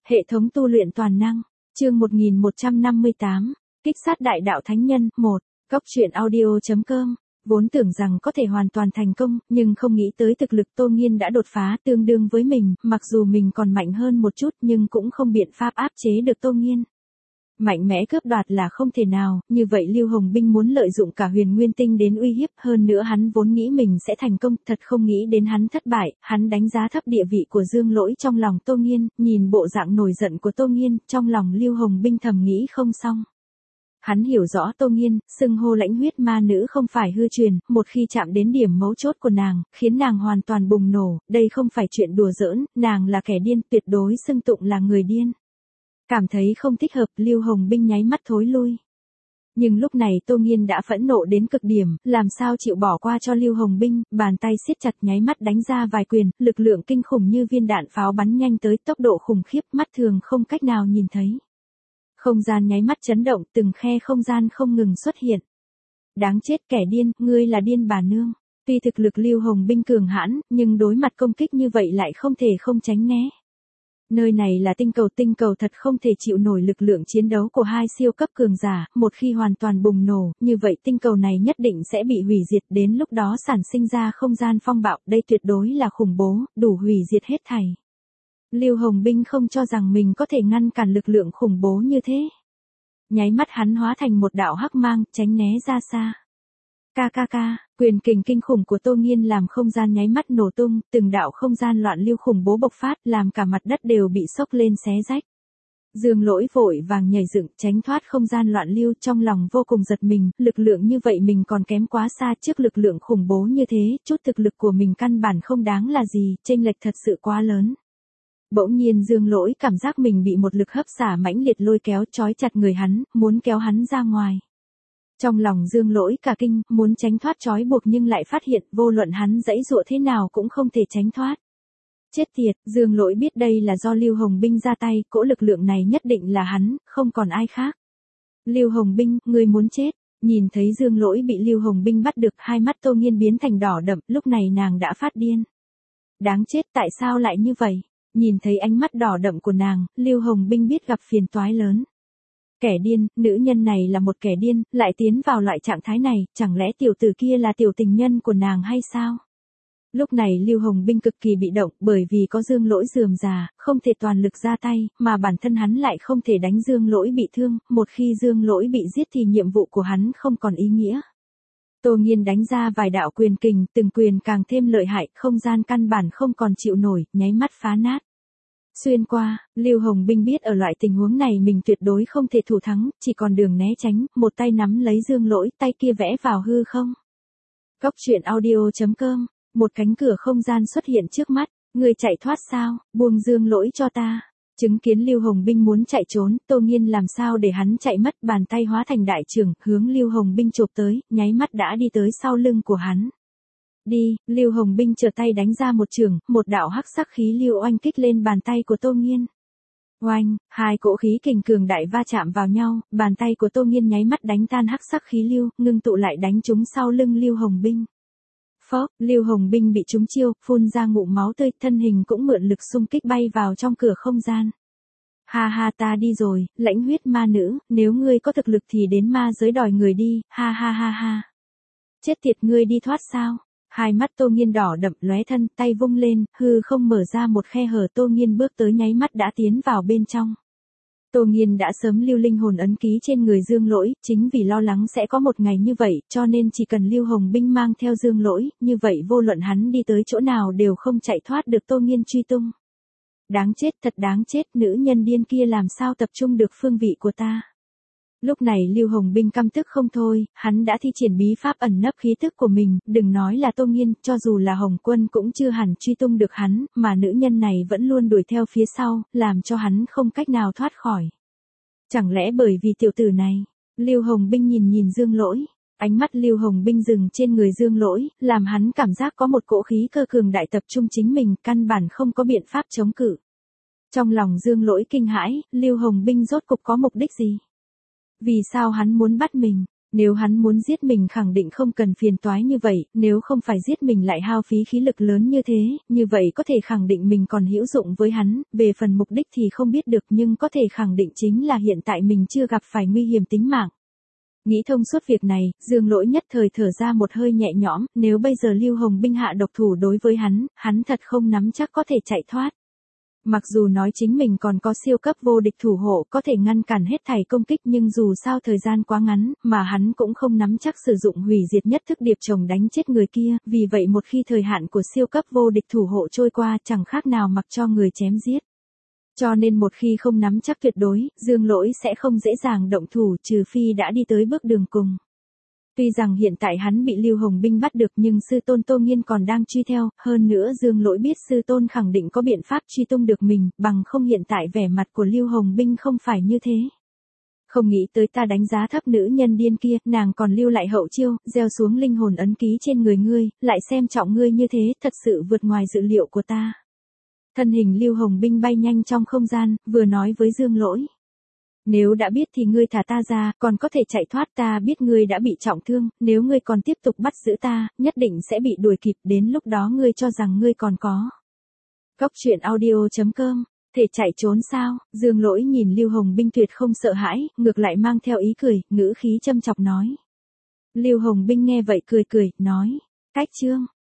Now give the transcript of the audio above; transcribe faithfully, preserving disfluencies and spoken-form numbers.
Hệ thống tu luyện toàn năng, chương một nghìn một trăm năm mươi tám, kích sát đại đạo thánh nhân, một, góc truyện audio.com, vốn tưởng rằng có thể hoàn toàn thành công, nhưng không nghĩ tới thực lực Tô Nghiên đã đột phá tương đương với mình, mặc dù mình còn mạnh hơn một chút nhưng cũng không biện pháp áp chế được Tô Nghiên. Mạnh mẽ cướp đoạt là không thể nào, như vậy Lưu Hồng Binh muốn lợi dụng cả huyền nguyên tinh đến uy hiếp, hơn nữa hắn vốn nghĩ mình sẽ thành công, thật không nghĩ đến hắn thất bại, hắn đánh giá thấp địa vị của Dương Lỗi trong lòng Tô Nghiên, nhìn bộ dạng nổi giận của Tô Nghiên, trong lòng Lưu Hồng Binh thầm nghĩ không xong. Hắn hiểu rõ Tô Nghiên, xưng hô lãnh huyết ma nữ không phải hư truyền, một khi chạm đến điểm mấu chốt của nàng, khiến nàng hoàn toàn bùng nổ, đây không phải chuyện đùa giỡn, nàng là kẻ điên, tuyệt đối xưng tụng là người điên. Cảm thấy không thích hợp, Lưu Hồng Binh nháy mắt thối lui. Nhưng lúc này Tô Nghiên đã phẫn nộ đến cực điểm, làm sao chịu bỏ qua cho Lưu Hồng Binh, bàn tay siết chặt nháy mắt đánh ra vài quyền, lực lượng kinh khủng như viên đạn pháo bắn nhanh tới, tốc độ khủng khiếp, mắt thường không cách nào nhìn thấy. Không gian nháy mắt chấn động, từng khe không gian không ngừng xuất hiện. Đáng chết, kẻ điên, ngươi là điên bà nương. Tuy thực lực Lưu Hồng Binh cường hãn, nhưng đối mặt công kích như vậy lại không thể không tránh né. Nơi này là tinh cầu, tinh cầu thật không thể chịu nổi lực lượng chiến đấu của hai siêu cấp cường giả, một khi hoàn toàn bùng nổ, như vậy tinh cầu này nhất định sẽ bị hủy diệt, đến lúc đó sản sinh ra không gian phong bạo, đây tuyệt đối là khủng bố, đủ hủy diệt hết thảy. Lưu Hồng Binh không cho rằng mình có thể ngăn cản lực lượng khủng bố như thế. Nháy mắt hắn hóa thành một đạo hắc mang, tránh né ra xa. Ca ca ca, quyền kình kinh khủng của Tô Nghiên làm không gian nháy mắt nổ tung, từng đạo không gian loạn lưu khủng bố bộc phát, làm cả mặt đất đều bị xốc lên xé rách. Dương Lỗi vội vàng nhảy dựng, tránh thoát không gian loạn lưu, trong lòng vô cùng giật mình, lực lượng như vậy mình còn kém quá xa, trước lực lượng khủng bố như thế, chút thực lực của mình căn bản không đáng là gì, chênh lệch thật sự quá lớn. Bỗng nhiên Dương Lỗi cảm giác mình bị một lực hấp xả mãnh liệt lôi kéo, trói chặt người hắn, muốn kéo hắn ra ngoài. Trong lòng Dương Lỗi cả kinh, muốn tránh thoát trói buộc nhưng lại phát hiện vô luận hắn giãy giụa thế nào cũng không thể tránh thoát. Chết tiệt, Dương Lỗi biết đây là do Lưu Hồng Binh ra tay, cỗ lực lượng này nhất định là hắn, không còn ai khác. Lưu Hồng Binh, ngươi muốn chết. Nhìn thấy Dương Lỗi bị Lưu Hồng Binh bắt được, hai mắt Tô Nghiên biến thành đỏ đậm, lúc này nàng đã phát điên. Đáng chết, tại sao lại như vậy? Nhìn thấy ánh mắt đỏ đậm của nàng, Lưu Hồng Binh biết gặp phiền toái lớn. Kẻ điên, nữ nhân này là một kẻ điên, lại tiến vào loại trạng thái này, chẳng lẽ tiểu tử kia là tiểu tình nhân của nàng hay sao? Lúc này Lưu Hồng Binh cực kỳ bị động, bởi vì có Dương Lỗi rườm rà, không thể toàn lực ra tay, mà bản thân hắn lại không thể đánh Dương Lỗi bị thương, một khi Dương Lỗi bị giết thì nhiệm vụ của hắn không còn ý nghĩa. Tô Nghiên đánh ra vài đạo quyền kình, từng quyền càng thêm lợi hại, không gian căn bản không còn chịu nổi, nháy mắt phá nát. Xuyên qua, Lưu Hồng Binh biết ở loại tình huống này mình tuyệt đối không thể thủ thắng, chỉ còn đường né tránh, một tay nắm lấy Dương Lỗi, tay kia vẽ vào hư không. Góc truyện audio.com, một cánh cửa không gian xuất hiện trước mắt, người chạy thoát sao, buông Dương Lỗi cho ta. Chứng kiến Lưu Hồng Binh muốn chạy trốn, Tô Nghiên làm sao để hắn chạy mất, bàn tay hóa thành đại trường, hướng Lưu Hồng Binh chộp tới, nháy mắt đã đi tới sau lưng của hắn. Đi, Lưu Hồng Binh trở tay đánh ra một trường, một đạo hắc sắc khí lưu oanh kích lên bàn tay của Tô Nghiên. Oanh, hai cỗ khí kình cường đại va chạm vào nhau, bàn tay của Tô Nghiên nháy mắt đánh tan hắc sắc khí lưu, ngưng tụ lại đánh trúng sau lưng Lưu Hồng Binh. Phốc, Lưu Hồng Binh bị trúng chiêu, phun ra ngụm máu tươi, thân hình cũng mượn lực xung kích bay vào trong cửa không gian. Ha ha, ta đi rồi, lãnh huyết ma nữ, nếu ngươi có thực lực thì đến ma giới đòi người đi, ha ha ha ha. Chết tiệt, ngươi đi thoát sao? Hai mắt Tô Nghiên đỏ đậm, lóe thân, tay vung lên, hư không mở ra một khe hở, Tô Nghiên bước tới nháy mắt đã tiến vào bên trong. Tô Nghiên đã sớm lưu linh hồn ấn ký trên người Dương Lỗi, chính vì lo lắng sẽ có một ngày như vậy, cho nên chỉ cần Lưu Hồng Binh mang theo Dương Lỗi, như vậy vô luận hắn đi tới chỗ nào đều không chạy thoát được Tô Nghiên truy tung. Đáng chết, thật đáng chết, nữ nhân điên kia làm sao tập trung được phương vị của ta. Lúc này Lưu Hồng Binh căm tức không thôi, hắn đã thi triển bí pháp ẩn nấp khí tức của mình, đừng nói là Tô Nghiên, cho dù là Hồng Quân cũng chưa hẳn truy tung được hắn, mà nữ nhân này vẫn luôn đuổi theo phía sau, làm cho hắn không cách nào thoát khỏi. Chẳng lẽ bởi vì tiểu tử này? Lưu Hồng Binh nhìn nhìn Dương Lỗi, ánh mắt Lưu Hồng Binh dừng trên người Dương Lỗi, làm hắn cảm giác có một cỗ khí cơ cường đại tập trung chính mình, căn bản không có biện pháp chống cự. Trong lòng Dương Lỗi kinh hãi, Lưu Hồng Binh rốt cục có mục đích gì? Vì sao hắn muốn bắt mình? Nếu hắn muốn giết mình khẳng định không cần phiền toái như vậy, nếu không phải giết mình lại hao phí khí lực lớn như thế, như vậy có thể khẳng định mình còn hữu dụng với hắn, về phần mục đích thì không biết được nhưng có thể khẳng định chính là hiện tại mình chưa gặp phải nguy hiểm tính mạng. Nghĩ thông suốt việc này, Dương Lỗi nhất thời thở ra một hơi nhẹ nhõm, nếu bây giờ Lưu Hồng Binh hạ độc thủ đối với hắn, hắn thật không nắm chắc có thể chạy thoát. Mặc dù nói chính mình còn có siêu cấp vô địch thủ hộ có thể ngăn cản hết thảy công kích nhưng dù sao thời gian quá ngắn, mà hắn cũng không nắm chắc sử dụng hủy diệt nhất thức điệp chồng đánh chết người kia, vì vậy một khi thời hạn của siêu cấp vô địch thủ hộ trôi qua chẳng khác nào mặc cho người chém giết. Cho nên một khi không nắm chắc tuyệt đối, Dương Lỗi sẽ không dễ dàng động thủ trừ phi đã đi tới bước đường cùng. Tuy rằng hiện tại hắn bị Lưu Hồng Binh bắt được nhưng sư tôn Tô Nghiên còn đang truy theo, hơn nữa Dương Lỗi biết sư tôn khẳng định có biện pháp truy tung được mình, bằng không hiện tại vẻ mặt của Lưu Hồng Binh không phải như thế. Không nghĩ tới ta đánh giá thấp nữ nhân điên kia, nàng còn lưu lại hậu chiêu, gieo xuống linh hồn ấn ký trên người ngươi, lại xem trọng ngươi như thế, thật sự vượt ngoài dự liệu của ta. Thân hình Lưu Hồng Binh bay nhanh trong không gian, vừa nói với Dương Lỗi. Nếu đã biết thì ngươi thả ta ra, còn có thể chạy thoát, ta biết ngươi đã bị trọng thương, nếu ngươi còn tiếp tục bắt giữ ta, nhất định sẽ bị đuổi kịp, đến lúc đó ngươi cho rằng ngươi còn có. Góc truyện audio chấm com, thể chạy trốn sao? Dương Lỗi nhìn Lưu Hồng Binh tuyệt không sợ hãi, ngược lại mang theo ý cười, ngữ khí châm chọc nói. Lưu Hồng Binh nghe vậy cười cười, nói, cách chương.